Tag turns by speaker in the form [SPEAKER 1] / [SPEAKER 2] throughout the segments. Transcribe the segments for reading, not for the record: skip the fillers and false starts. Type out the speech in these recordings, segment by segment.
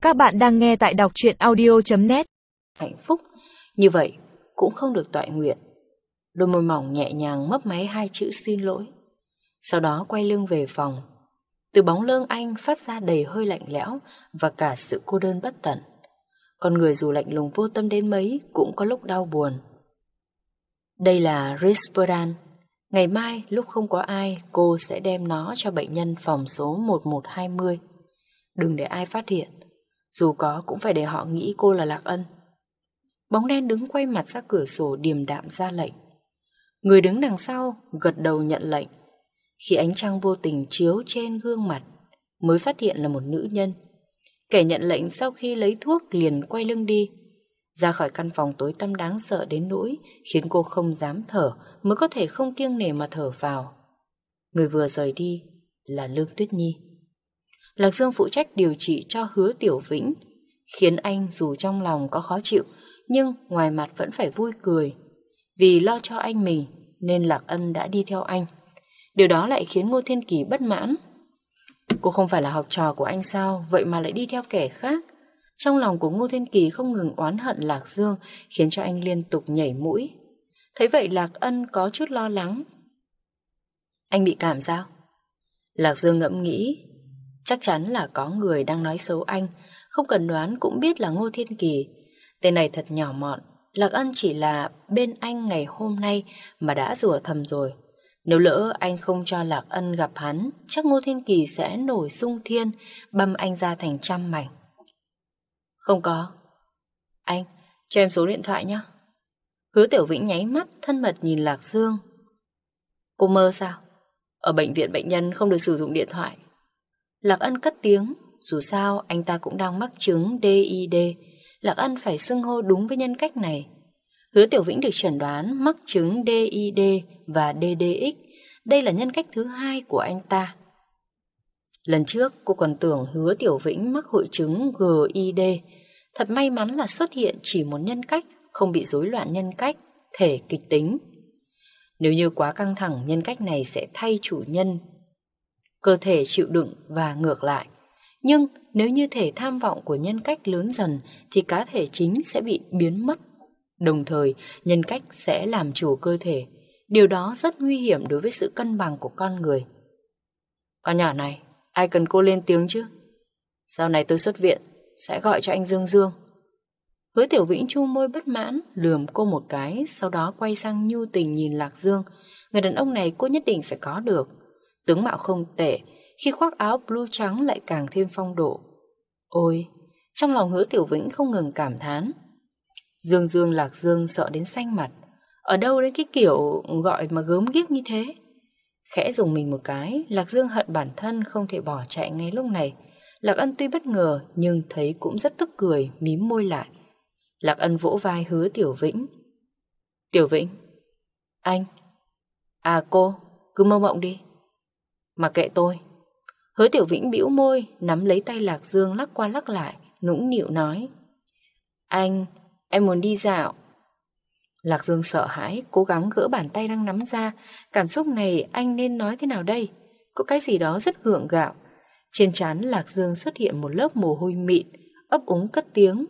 [SPEAKER 1] Các bạn đang nghe tại đọc truyện audio.net.
[SPEAKER 2] Hạnh phúc, như vậy cũng không được toại nguyện. Đôi môi mỏng nhẹ nhàng mấp máy hai chữ xin lỗi. Sau đó quay lưng về phòng. Từ bóng lưng anh phát ra đầy hơi lạnh lẽo và cả sự cô đơn bất tận. Con người dù lạnh lùng vô tâm đến mấy cũng có lúc đau buồn. Đây là Risperdal. Ngày mai lúc không có ai, cô sẽ đem nó cho bệnh nhân phòng số 1120. Đừng để ai phát hiện. Dù có cũng phải để họ nghĩ cô là Lạc Ân. Bóng đen đứng quay mặt ra cửa sổ điềm đạm ra lệnh. Người đứng đằng sau gật đầu nhận lệnh. Khi ánh trăng vô tình chiếu trên gương mặt, mới phát hiện là một nữ nhân. Kẻ nhận lệnh sau khi lấy thuốc liền quay lưng đi, ra khỏi căn phòng tối tăm đáng sợ đến nỗi khiến cô không dám thở, mới có thể không kiêng nể mà thở vào. Người vừa rời đi là Lương Tuyết Nhi. Lạc Dương phụ trách điều trị cho Hứa Tiểu Vĩnh, khiến anh dù trong lòng có khó chịu, nhưng ngoài mặt vẫn phải vui cười. Vì lo cho anh mình nên Lạc Ân đã đi theo anh. Điều đó lại khiến Ngô Thiên Kỳ bất mãn. Cô không phải là học trò của anh sao, vậy mà lại đi theo kẻ khác? Trong lòng của Ngô Thiên Kỳ không ngừng oán hận Lạc Dương, khiến cho anh liên tục nhảy mũi. Thấy vậy Lạc Ân có chút lo lắng. Anh bị cảm sao? Lạc Dương ngẫm nghĩ. Chắc chắn là có người đang nói xấu anh, không cần đoán cũng biết là Ngô Thiên Kỳ. Tên này thật nhỏ mọn. Lạc Ân chỉ là bên anh ngày hôm nay mà đã rủa thầm rồi. Nếu lỡ anh không cho Lạc Ân gặp hắn, chắc Ngô Thiên Kỳ sẽ nổi xung thiên, băm anh ra thành trăm mảnh. Không có. Anh, cho em số điện thoại nhé. Hứa Tiểu Vĩnh nháy mắt thân mật nhìn Lạc Dương. Cô mơ sao? Ở bệnh viện bệnh nhân không được sử dụng điện thoại. Lạc Ân cất tiếng. Dù sao anh ta cũng đang mắc chứng DID. Lạc Ân phải xưng hô đúng với nhân cách này. Hứa Tiểu Vĩnh được chẩn đoán mắc chứng DID và DDX. Đây là nhân cách thứ hai của anh ta. Lần trước cô còn tưởng Hứa Tiểu Vĩnh mắc hội chứng GID. Thật may mắn là xuất hiện chỉ một nhân cách, không bị rối loạn nhân cách, thể kịch tính. Nếu như quá căng thẳng, nhân cách này sẽ thay chủ nhân, cơ thể chịu đựng và ngược lại. Nhưng nếu như thể tham vọng của nhân cách lớn dần thì cá thể chính sẽ bị biến mất. Đồng thời, nhân cách sẽ làm chủ cơ thể. Điều đó rất nguy hiểm đối với sự cân bằng của con người. Con nhỏ này, ai cần cô lên tiếng chứ? Sau này tôi xuất viện, sẽ gọi cho anh Dương Dương. Hứa Tiểu Vĩnh chu môi bất mãn, lườm cô một cái, sau đó quay sang nhu tình nhìn Lạc Dương. Người đàn ông này cô nhất định phải có được. Tướng mạo không tệ, khi khoác áo blue trắng lại càng thêm phong độ. Ôi, trong lòng Hứa Tiểu Vĩnh không ngừng cảm thán. Dương Dương Lạc Dương sợ đến xanh mặt. Ở đâu đến cái kiểu gọi mà gớm ghiếc như thế? Khẽ dùng mình một cái, Lạc Dương hận bản thân không thể bỏ chạy ngay lúc này. Lạc Ân tuy bất ngờ nhưng thấy cũng rất tức cười, mím môi lại. Lạc Ân vỗ vai Hứa Tiểu Vĩnh. Tiểu Vĩnh, anh. À cô, cứ mơ mộng đi. Mà kệ tôi. Hứa Tiểu Vĩnh bĩu môi, nắm lấy tay Lạc Dương lắc qua lắc lại, nũng nịu nói. Anh, em muốn đi dạo. Lạc Dương sợ hãi, cố gắng gỡ bàn tay đang nắm ra. Cảm xúc này anh nên nói thế nào đây? Có cái gì đó rất gượng gạo. Trên trán Lạc Dương xuất hiện một lớp mồ hôi mịn, ấp úng cất tiếng.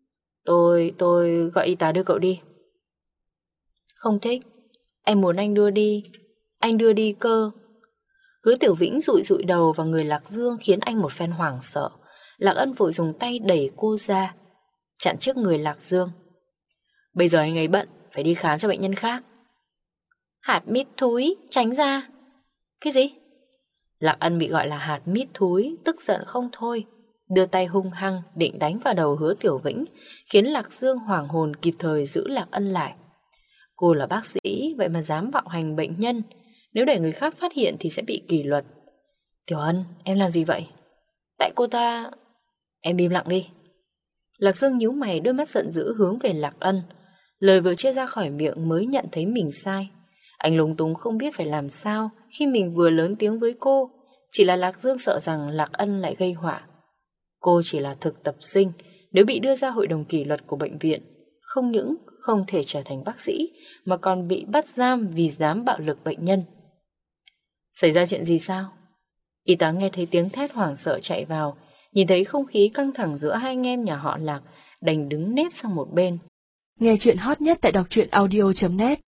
[SPEAKER 2] Tôi gọi y tá đưa cậu đi. Không thích. Em muốn anh đưa đi. Anh đưa đi cơ. Hứa Tiểu Vĩnh dụi dụi đầu vào người Lạc Dương khiến anh một phen hoảng sợ. Lạc Ân vội dùng tay đẩy cô ra, chặn trước người Lạc Dương. Bây giờ anh ấy bận, phải đi khám cho bệnh nhân khác. Hạt mít thúi, tránh ra. Cái gì? Lạc Ân bị gọi là hạt mít thúi, tức giận không thôi, đưa tay hung hăng định đánh vào đầu Hứa Tiểu Vĩnh, khiến Lạc Dương hoảng hồn kịp thời giữ Lạc Ân lại. Cô là bác sĩ, vậy mà dám bạo hành bệnh nhân. Nếu để người khác phát hiện thì sẽ bị kỷ luật. Tiểu Ân, em làm gì vậy? Tại cô ta... Em im lặng đi. Lạc Dương nhíu mày, đôi mắt giận dữ hướng về Lạc Ân. Lời vừa chưa ra khỏi miệng mới nhận thấy mình sai. Anh lúng túng không biết phải làm sao khi mình vừa lớn tiếng với cô. Chỉ là Lạc Dương sợ rằng Lạc Ân lại gây họa. Cô chỉ là thực tập sinh, nếu bị đưa ra hội đồng kỷ luật của bệnh viện, không những không thể trở thành bác sĩ mà còn bị bắt giam vì dám bạo lực bệnh nhân. Xảy ra chuyện gì sao? Y tá nghe thấy tiếng thét hoảng sợ chạy vào, Nhìn thấy không khí căng thẳng giữa hai anh em nhà họ Lạc, đành đứng nép sang một bên.
[SPEAKER 1] Nghe chuyện hot nhất tại đọc truyện audio.net